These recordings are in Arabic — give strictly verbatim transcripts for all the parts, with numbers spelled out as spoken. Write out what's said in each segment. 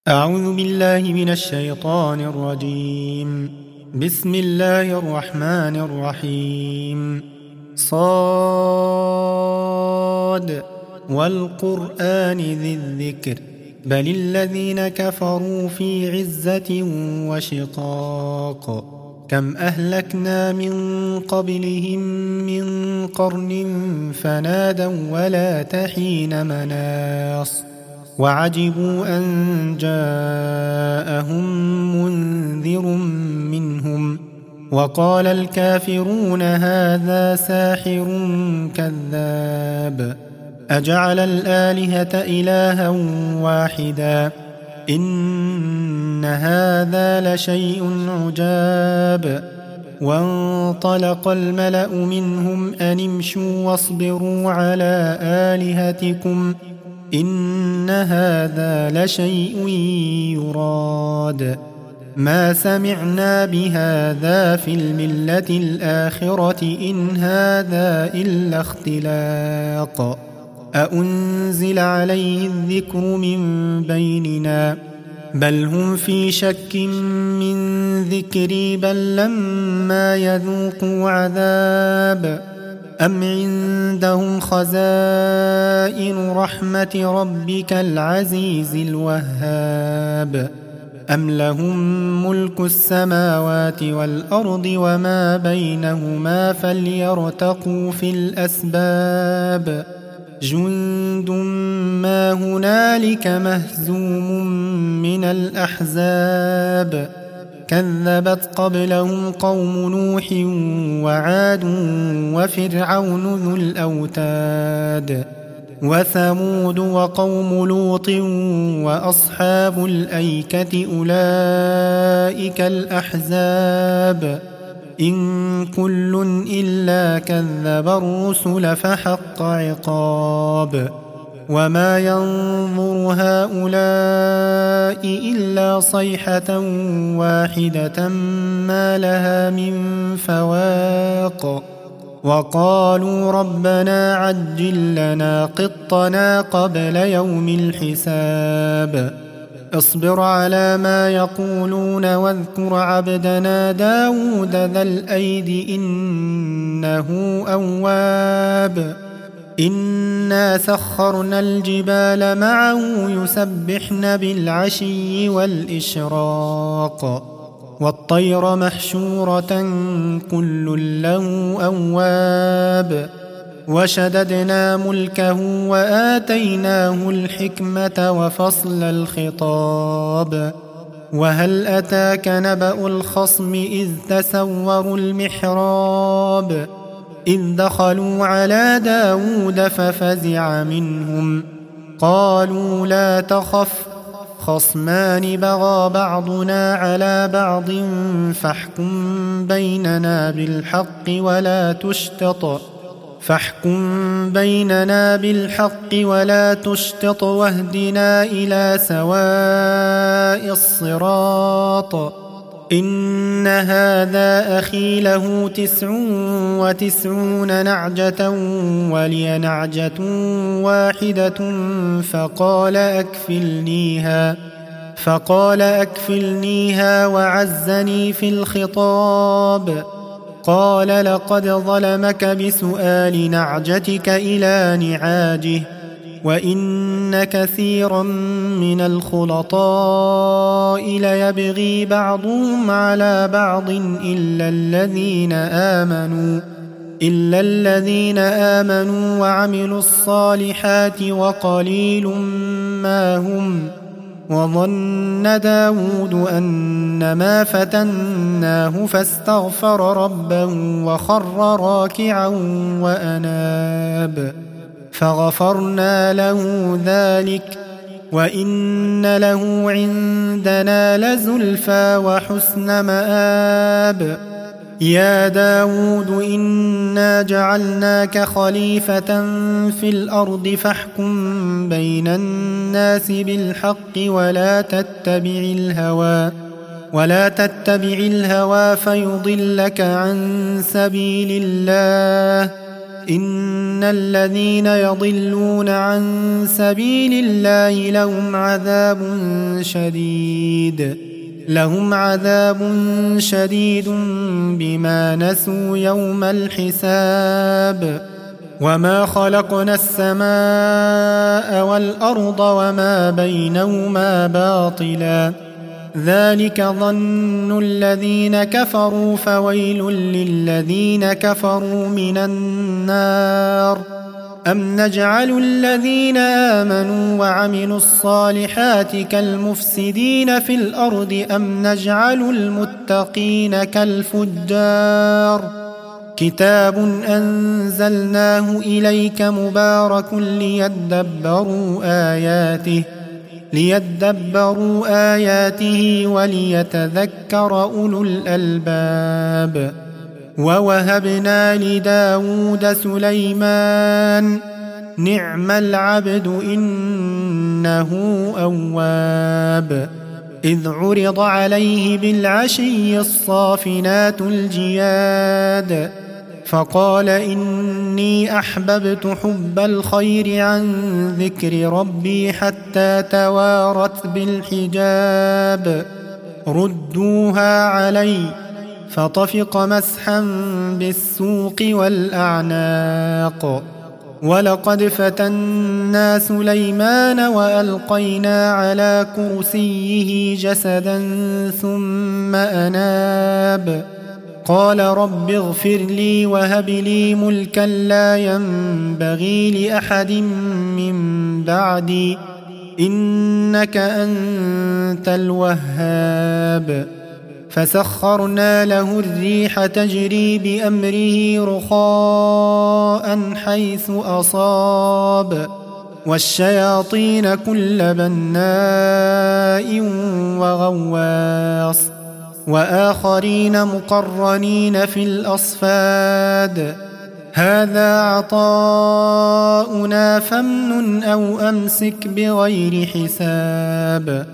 أعوذ بالله من الشيطان الرجيم. بسم الله الرحمن الرحيم. صاد والقرآن ذي الذكر بل الذين كفروا في عزة وشقاق كم أهلكنا من قبلهم من قرن فنادوا ولا تحين مناص وعجبوا أن جاءهم منذر منهم وقال الكافرون هذا ساحر كذاب أجعل الآلهة إلها واحدا إن هذا لشيء عجاب وانطلق الملأ منهم أن امشوا واصبروا على آلهتكم إن هذا لشيء يراد ما سمعنا بهذا في الملة الآخرة إن هذا إلا اختلاق أأنزل عليه الذكر من بيننا بل هم في شك من ذكري بل لما يذوقوا عذاب أم عندهم خزائن رحمة ربك العزيز الوهاب أم لهم ملك السماوات والأرض وما بينهما فليرتقوا في الأسباب جند ما هنالك مهزوم من الأحزاب كذبت قبلهم قوم نوح وعاد وفرعون ذو الأوتاد وثمود وقوم لوط وأصحاب الأيكة أولئك الأحزاب إن كل إلا كذب الرسل فحق عقاب وما ينظر هؤلاء إلا صيحة واحدة ما لها من فواق وقالوا ربنا عجل لنا قطنا قبل يوم الحساب اصبر على ما يقولون واذكر عبدنا داود ذا الأيد إنه أواب إنا سخرنا الجبال معه يسبحن بالعشي والإشراق والطير محشورة كل له أواب وشددنا ملكه وآتيناه الحكمة وفصل الخطاب وهل أتاك نبأ الخصم إذ تسوروا المحراب إذ دخلوا على داود ففزع منهم قالوا لا تخف خصمان بغى بعضنا على بعض فاحكم بيننا بالحق ولا تشتط فاحكم بيننا بالحق ولا تشتط واهدنا إلى سواء الصراط إن هذا أخي له تسع وتسعون نعجة ولي نعجة واحدة فقال أكفلنيها فقال أكفلنيها وعزني في الخطاب قال لقد ظلمك بسؤال نعجتك إلى نعاجه وإن كثيرا من الخلطاء ليبغي بعضهم على بعض إلا الذين آمنوا إلا الذين آمنوا وعملوا الصالحات وقليل ما هم وظن داود أنما فتناه فاستغفر ربه وخر راكعا وأناب فغفرنا له ذلك وإن له عندنا لزلفى وحسن مآب يا داود إنا جعلناك خليفة في الأرض فاحكم بين الناس بالحق ولا تتبع الهوى ولا تتبع الهوى فيضلك عن سبيل الله إن الذين يضلون عن سبيل الله لهم عذاب شديد لهم عذاب شديد بما نسوا يوم الحساب وما خلقنا السماء والأرض وما بينهما باطلا ذلك ظن الذين كفروا فويل للذين كفروا من النار أم نجعل الذين آمنوا وعملوا الصالحات كالمفسدين في الأرض أم نجعل المتقين كالفجار كتاب أنزلناه إليك مبارك ليدبروا آياته ليدبروا آياته وليتذكر أولو الألباب ووهبنا لداود سليمان نعم العبد إنه أواب إذ عرض عليه بالعشي الصافنات الجياد فقال إني أحببت حب الخير عن ذكر ربي حتى توارت بالحجاب ردوها علي فطفق مسحا بالسوق والأعناق ولقد فتنا سليمان وألقينا على كرسيه جسدا ثم أناب قال رب اغفر لي وهب لي ملكا لا ينبغي لأحد من بعدي إنك أنت الوهاب فسخرنا له الريح تجري بأمره رخاء حيث أصاب والشياطين كل بناء وغواص وآخرين مقرنين في الأصفاد هذا عطاؤنا فامنن أو أمسك بغير حساب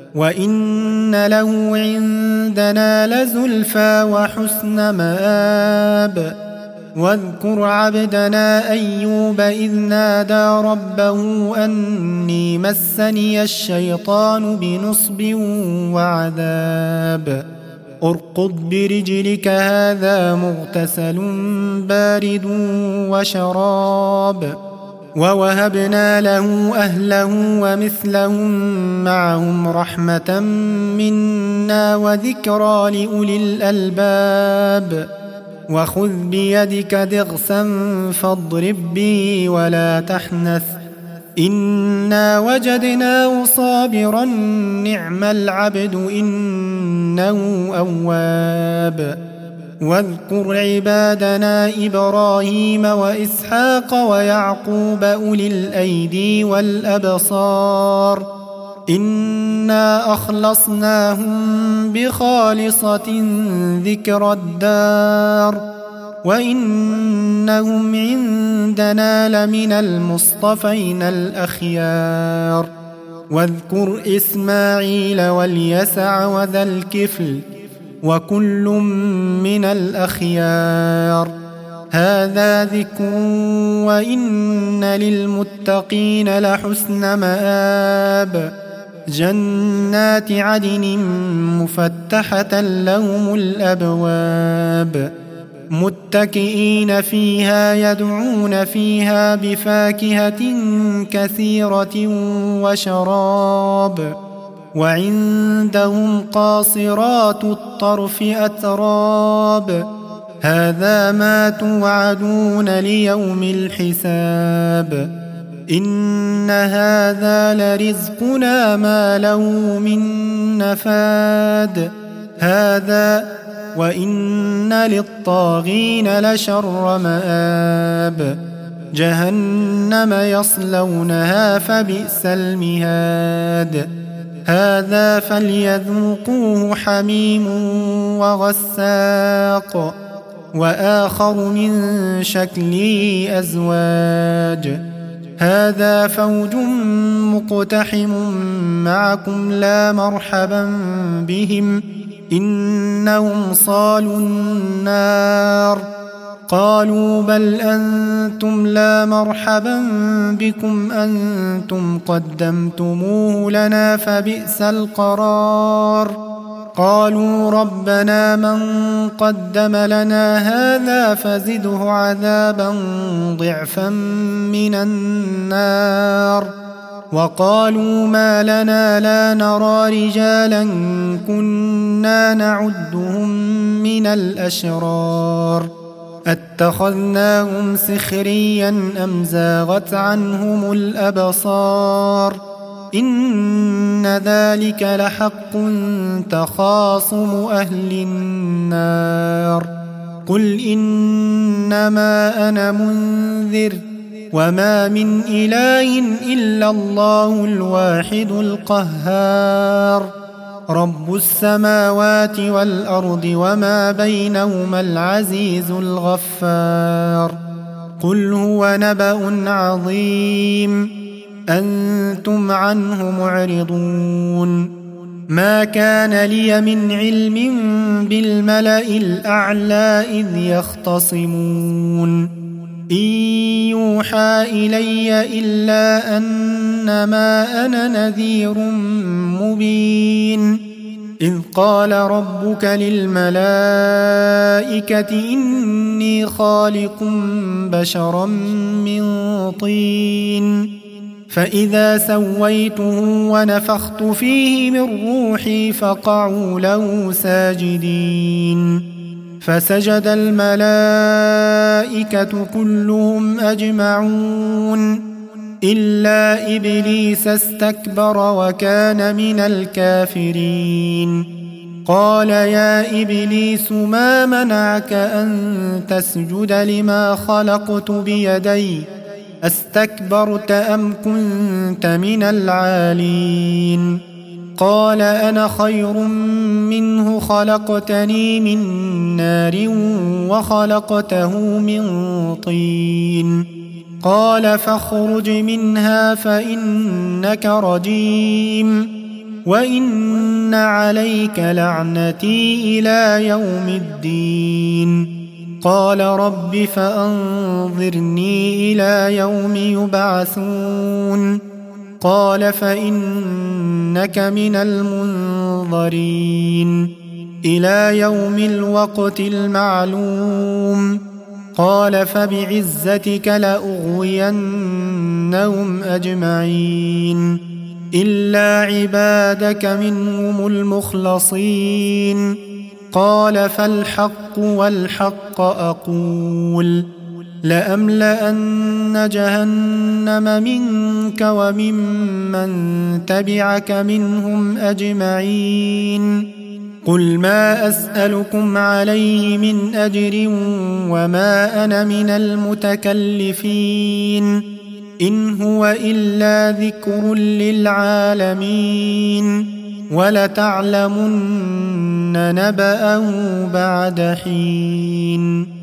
وإن له عندنا لزلفى وحسن مآب واذكر عبدنا أيوب إذ نادى ربه أني مسني الشيطان بنصب وعذاب ارقض برجلك هذا مغتسل بارد وشراب ووهبنا له أهله ومثلهم معهم رحمة منا وذكرى لأولي الألباب وخذ بيدك ضغثا فاضرب به ولا تحنث إنا وجدناه صابرا نعم العبد إنه أواب واذكر عبادنا إبراهيم وإسحاق ويعقوب أولي الأيدي والأبصار إنا أخلصناهم بخالصة ذكر الدار وإنهم عندنا لمن المصطفين الأخيار واذكر إسماعيل واليسع وذا الكفل وكل من الأخيار هذا ذكر وإن للمتقين لحسن مآب جنات عدن مفتحة لهم الأبواب متكئين فيها يدعون فيها بفاكهة كثيرة وشراب وعندهم قاصرات الطرف أتراب هذا ما توعدون ليوم الحساب إن هذا لرزقنا ما له من نفاد هذا وإن للطاغين لشر مآب جهنم يصلونها فبئس المهاد هذا فليذوقوه حميم وغساق وآخر من شكله أزواج هذا فوج مقتحم معكم لا مرحبا بهم إنهم صالوا النار قالوا بل أنتم لا مرحبا بكم أنتم قدمتموه لنا فبئس القرار. قالوا ربنا من قدم لنا هذا فزده عذابا ضعفا من النار. وقالوا ما لنا لا نرى رجالا كنا نعدهم من الأشرار أتخذناهم سخريا أم زاغت عنهم الأبصار إن ذلك لحق تخاصم أهل النار. قل إنما أنا منذر وما من إله إلا الله الواحد القهار رب السماوات والأرض وما بينهما العزيز الغفار. قل هو نبأ عظيم أنتم عنه معرضون. ما كان لي من علم بالملأ الأعلى إذ يختصمون إن يوحى إلي إلا أنما أنا نذير مبين. إذ قال ربك للملائكة إني خالق بشرا من طين فإذا سويته ونفخت فيه من روحي فقعوا له ساجدين. فسجد الملائكة كلهم أجمعون إلا إبليس استكبر وكان من الكافرين. قال يا إبليس ما منعك أن تسجد لما خلقت بيدي أستكبرت أم كنت من العالين؟ قال أنا خير منه خلقتني من نار وخلقته من طين. قال فاخرج منها فإنك رجيم وإن عليك لعنتي إلى يوم الدين. قال رب فأنظرني إلى يوم يبعثون. قال فإنك من المنظرين إلى يوم الوقت المعلوم. قال فبعزتك لأغوينهم أجمعين إلا عبادك منهم المخلصين. قال فالحق والحق أقول لأملأن جهنم منك وممن تبعك منهم أجمعين. قل ما أسألكم عليه من أجر وما أنا من المتكلفين إن هو إلا ذكر للعالمين ولتعلمن نبأه بعد حين.